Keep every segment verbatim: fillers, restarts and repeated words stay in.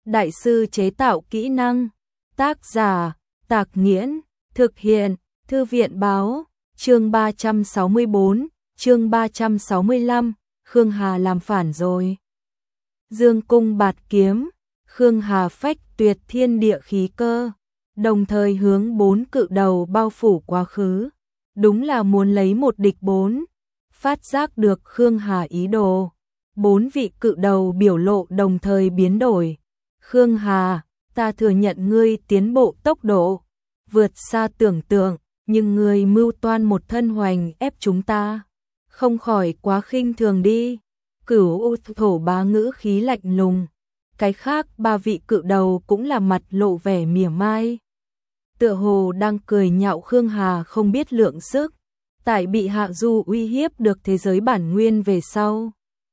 Đại sư chế tạo kỹ năng. Tác giả, Tạc Nghiễn. Thực hiện, Thư viện báo. Chương ba trăm sáu mươi bốn, chương ba trăm sáu mươi lăm, Khương Hà làm phản rồi. Dương cung bạt kiếm, Khương Hà phách tuyệt thiên địa khí cơ, đồng thời hướng bốn cự đầu bao phủ quá khứ. Đúng là muốn lấy một địch bốn. Phát giác được Khương Hà ý đồ, bốn vị cự đầu biểu lộ đồng thời biến đổi. Khương Hà, ta thừa nhận ngươi tiến bộ tốc độ vượt xa tưởng tượng, nhưng ngươi mưu toan một thân hoành ép chúng ta, không khỏi quá khinh thường đi. Cửu U thổ bá ngữ khí lạnh lùng. Cái khác ba vị cự đầu cũng là mặt lộ vẻ mỉa mai, tựa hồ đang cười nhạo Khương Hà không biết lượng sức, tại bị Hạ Du uy hiếp được thế giới bản nguyên về sau.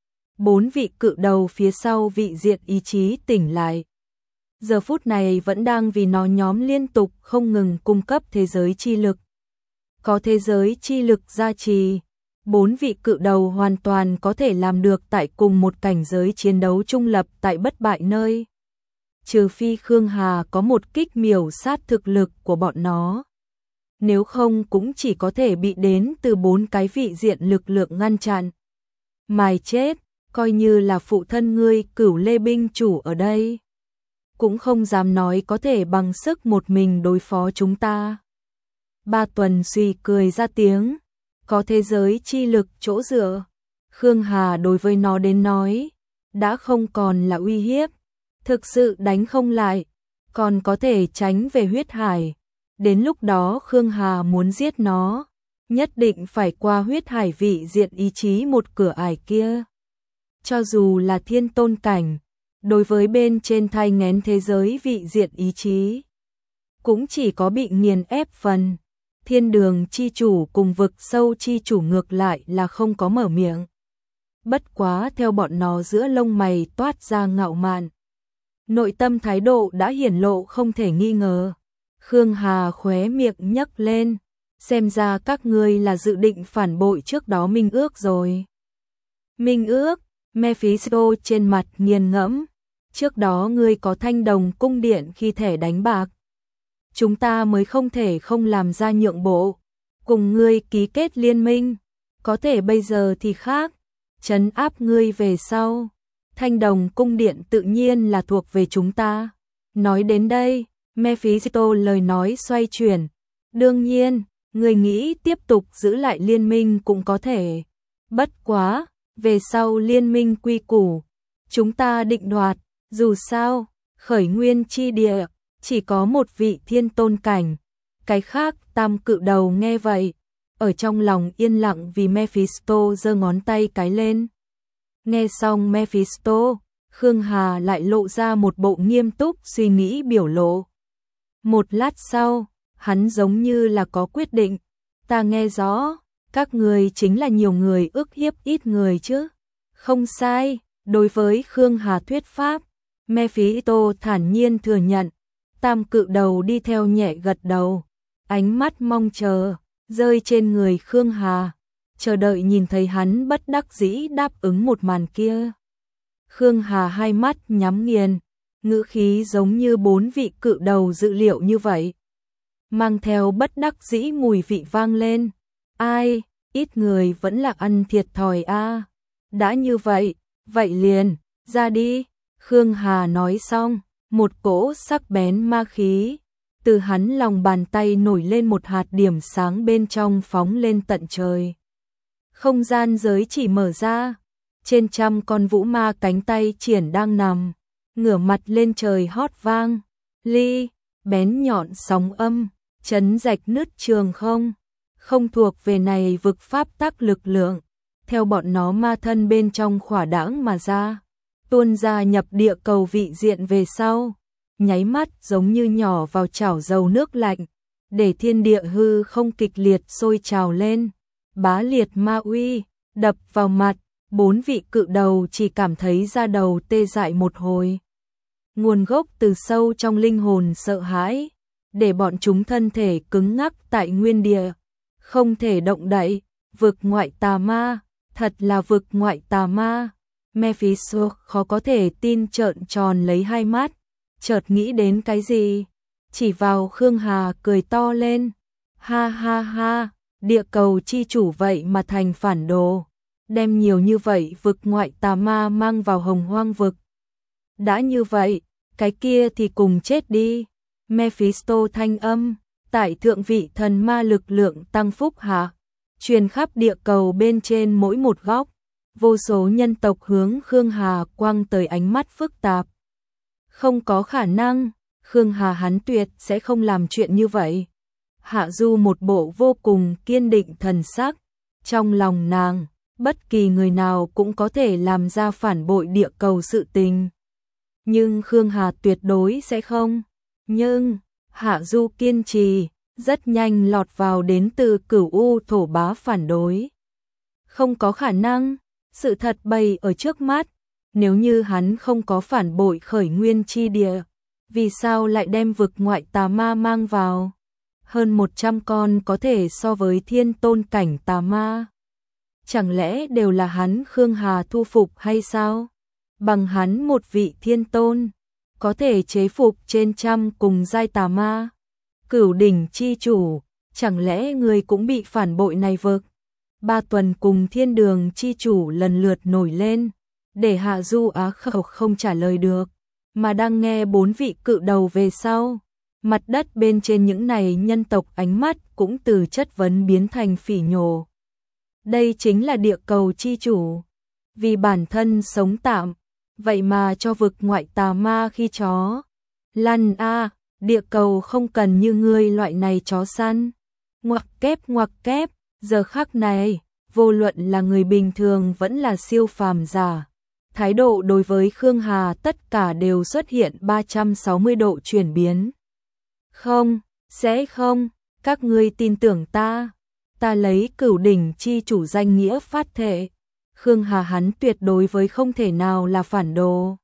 Bốn vị cự đầu phía sau vị diện ý chí tỉnh lại, giờ phút này vẫn đang vì nó nhóm liên tục không ngừng cung cấp thế giới chi lực. Có thế giới chi lực gia trì, bốn vị cự đầu hoàn toàn có thể làm được tại cùng một cảnh giới chiến đấu trung lập tại bất bại nơi. Trừ phi Khương Hà có một kích miểu sát thực lực của bọn nó. Nếu không cũng chỉ có thể bị đến từ bốn cái vị diện lực lượng ngăn chặn. Mài chết, coi như là phụ thân ngươi Cửu Lê binh chủ ở đây, cũng không dám nói có thể bằng sức một mình đối phó chúng ta. Ba Tuần suy cười ra tiếng, có thế giới chi lực chỗ dựa. Khương Hà đối với nó đến nói, đã không còn là uy hiếp, thực sự đánh không lại, còn có thể tránh về huyết hải. Đến lúc đó Khương Hà muốn giết nó, nhất định phải qua huyết hải vị diện ý chí một cửa ải kia. Cho dù là thiên tôn cảnh, đối với bên trên thai nghén thế giới vị diện ý chí, cũng chỉ có bị nghiền ép phần. Thiên đường chi chủ cùng vực sâu chi chủ ngược lại là không có mở miệng. Bất quá theo bọn nó giữa lông mày toát ra ngạo mạn, nội tâm thái độ đã hiển lộ không thể nghi ngờ. Khương Hà khóe miệng nhấc lên, xem ra các ngươi là dự định phản bội trước đó minh ước rồi. Minh ước? Mephisto trên mặt nghiền ngẫm, trước đó ngươi có thanh đồng cung điện khi thẻ đánh bạc, chúng ta mới không thể không làm ra nhượng bộ, cùng ngươi ký kết liên minh, có thể bây giờ thì khác, trấn áp ngươi về sau, thanh đồng cung điện tự nhiên là thuộc về chúng ta. Nói đến đây, Mephisto lời nói xoay chuyển, đương nhiên, ngươi nghĩ tiếp tục giữ lại liên minh cũng có thể, bất quá, về sau liên minh quy củ, chúng ta định đoạt, dù sao, khởi nguyên chi địa chỉ có một vị thiên tôn cảnh, cái khác tam cự đầu nghe vậy, ở trong lòng yên lặng vì Mephisto giơ ngón tay cái lên. Nghe xong Mephisto, Khương Hà lại lộ ra một bộ nghiêm túc suy nghĩ biểu lộ. Một lát sau, hắn giống như là có quyết định, ta nghe rõ, các người chính là nhiều người ức hiếp ít người chứ. Không sai, đối với Khương Hà thuyết pháp, Mephisto thản nhiên thừa nhận. Tam cự đầu đi theo nhẹ gật đầu, ánh mắt mong chờ, rơi trên người Khương Hà, chờ đợi nhìn thấy hắn bất đắc dĩ đáp ứng một màn kia. Khương Hà hai mắt nhắm nghiền, ngữ khí giống như bốn vị cự đầu dự liệu như vậy, mang theo bất đắc dĩ mùi vị vang lên. Ai, ít người vẫn là ăn thiệt thòi a. Đã như vậy, vậy liền, ra đi. Khương Hà nói xong, một cỗ sắc bén ma khí, từ hắn lòng bàn tay nổi lên một hạt điểm sáng bên trong phóng lên tận trời. Không gian giới chỉ mở ra, trên trăm con vũ ma cánh tay triển đang nằm, ngửa mặt lên trời hót vang, ly, bén nhọn sóng âm, chấn rạch nứt trường không, không thuộc về này vực pháp tắc lực lượng, theo bọn nó ma thân bên trong khỏa đãng mà ra, tuôn ra nhập địa cầu vị diện về sau, nháy mắt giống như nhỏ vào chảo dầu nước lạnh, để thiên địa hư không kịch liệt sôi trào lên, bá liệt ma uy, đập vào mặt, bốn vị cự đầu chỉ cảm thấy da đầu tê dại một hồi. Nguồn gốc từ sâu trong linh hồn sợ hãi, để bọn chúng thân thể cứng ngắc tại nguyên địa, không thể động đậy, vực ngoại tà ma, thật là vực ngoại tà ma. Mephisto khó có thể tin trợn tròn lấy hai mắt, chợt nghĩ đến cái gì, chỉ vào Khương Hà cười to lên. Ha ha ha, địa cầu chi chủ vậy mà thành phản đồ, đem nhiều như vậy vực ngoại tà ma mang vào Hồng Hoang vực. Đã như vậy, cái kia thì cùng chết đi. Mephisto thanh âm, tại thượng vị thần ma lực lượng tăng phúc hạ, truyền khắp địa cầu bên trên mỗi một góc. Vô số nhân tộc hướng Khương Hà quăng tới ánh mắt phức tạp. Không có khả năng, Khương Hà hắn tuyệt sẽ không làm chuyện như vậy. Hạ Du một bộ vô cùng kiên định thần sắc, trong lòng nàng, bất kỳ người nào cũng có thể làm ra phản bội địa cầu sự tình. Nhưng Khương Hà tuyệt đối sẽ không. Nhưng, Hạ Du kiên trì, rất nhanh lọt vào đến từ Cửu U thổ bá phản đối. Không có khả năng, sự thật bày ở trước mắt, nếu như hắn không có phản bội khởi nguyên chi địa, vì sao lại đem vực ngoại tà ma mang vào? Hơn một trăm con có thể so với thiên tôn cảnh tà ma. Chẳng lẽ đều là hắn Khương Hà thu phục hay sao? Bằng hắn một vị thiên tôn, có thể chế phục trên trăm cùng giai tà ma. Cửu đỉnh chi chủ, chẳng lẽ người cũng bị phản bội này vực? Ba tuần cùng thiên đường chi chủ lần lượt nổi lên, để Hạ Du á khẩu không trả lời được, mà đang nghe bốn vị cự đầu về sau. Mặt đất bên trên những này nhân tộc ánh mắt cũng từ chất vấn biến thành phỉ nhổ. Đây chính là địa cầu chi chủ, vì bản thân sống tạm, vậy mà cho vực ngoại tà ma khi chó. Lăn a, địa cầu không cần như ngươi loại này chó săn. Ngoặc kép ngoặc kép, giờ khắc này, vô luận là người bình thường vẫn là siêu phàm giả, thái độ đối với Khương Hà tất cả đều xuất hiện ba trăm sáu mươi độ chuyển biến. Không, sẽ không, các ngươi tin tưởng ta, ta lấy cửu đỉnh chi chủ danh nghĩa phát thệ, Khương Hà hắn tuyệt đối với không thể nào là phản đồ.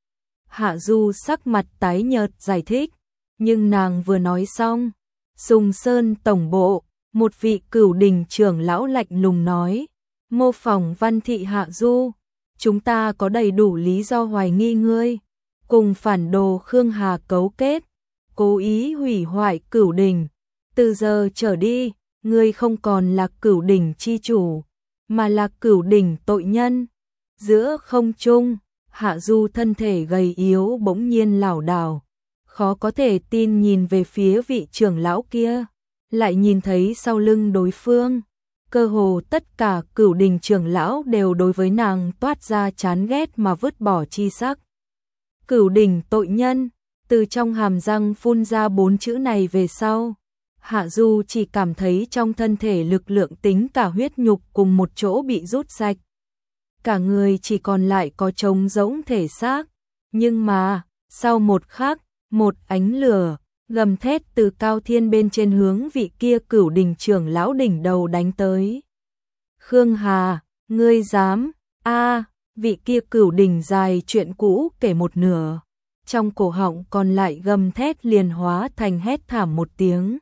Hạ Du sắc mặt tái nhợt giải thích, nhưng nàng vừa nói xong, Sùng Sơn tổng bộ, một vị cửu đỉnh trưởng lão lạnh lùng nói, mô phỏng Văn thị Hạ Du, chúng ta có đầy đủ lý do hoài nghi ngươi, cùng phản đồ Khương Hà cấu kết, cố ý hủy hoại cửu đỉnh. Từ giờ trở đi, ngươi không còn là cửu đỉnh chi chủ, mà là cửu đỉnh tội nhân. Giữa không trung, Hạ Du thân thể gầy yếu bỗng nhiên lảo đảo, khó có thể tin nhìn về phía vị trưởng lão kia, lại nhìn thấy sau lưng đối phương, cơ hồ tất cả cửu đỉnh trưởng lão đều đối với nàng toát ra chán ghét mà vứt bỏ chi sắc. Cửu đỉnh tội nhân, từ trong hàm răng phun ra bốn chữ này về sau, Hạ Du chỉ cảm thấy trong thân thể lực lượng tính cả huyết nhục cùng một chỗ bị rút sạch. Cả người chỉ còn lại có trống rỗng thể xác, nhưng mà, sau một khắc, một ánh lửa gầm thét từ cao thiên bên trên hướng vị kia cửu đỉnh trưởng lão đỉnh đầu đánh tới. Khương Hà, ngươi dám? A, vị kia cửu đỉnh dài chuyện cũ kể một nửa, trong cổ họng còn lại gầm thét liền hóa thành hét thảm một tiếng.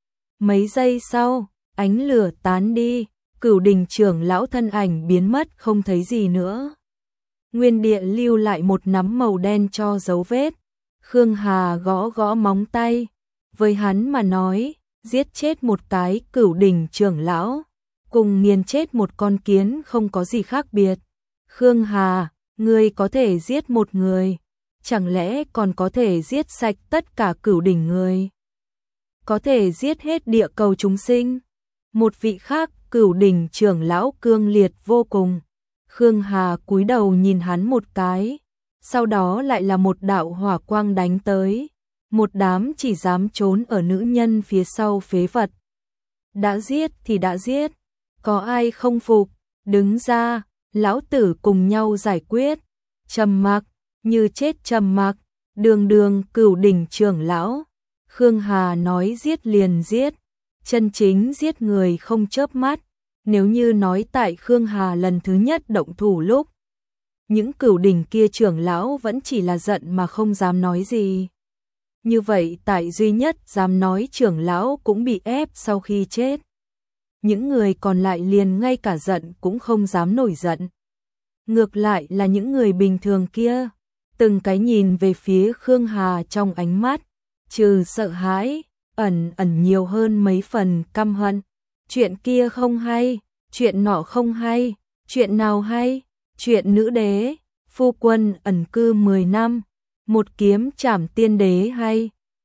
Mấy giây sau, ánh lửa tán đi, cửu đỉnh trưởng lão thân ảnh biến mất không thấy gì nữa. Nguyên địa lưu lại một nắm màu đen cho dấu vết. Khương Hà gõ gõ móng tay, với hắn mà nói, giết chết một cái cửu đỉnh trưởng lão, cùng nghiền chết một con kiến không có gì khác biệt. Khương Hà, ngươi có thể giết một người, chẳng lẽ còn có thể giết sạch tất cả cửu đỉnh người? Có thể giết hết địa cầu chúng sinh? Một vị khác, cửu đỉnh trưởng lão cương liệt vô cùng. Khương Hà cúi đầu nhìn hắn một cái, sau đó lại là một đạo hỏa quang đánh tới. Một đám chỉ dám trốn ở nữ nhân phía sau phế vật. Đã giết thì đã giết, có ai không phục, đứng ra, lão tử cùng nhau giải quyết. Trầm mặc, như chết trầm mặc, đường đường cửu đỉnh trưởng lão. Khương Hà nói giết liền giết, chân chính giết người không chớp mắt. Nếu như nói tại Khương Hà lần thứ nhất động thủ lúc, những cửu đỉnh kia trưởng lão vẫn chỉ là giận mà không dám nói gì. Như vậy tại duy nhất dám nói trưởng lão cũng bị ép sau khi chết. Những người còn lại liền ngay cả giận cũng không dám nổi giận. Ngược lại là những người bình thường kia, từng cái nhìn về phía Khương Hà trong ánh mắt, trừ sợ hãi, ẩn ẩn nhiều hơn mấy phần căm hận. Chuyện kia không hay, chuyện nọ không hay, chuyện nào hay, chuyện nữ đế, phu quân ẩn cư mười năm, một kiếm trảm tiên đế hay,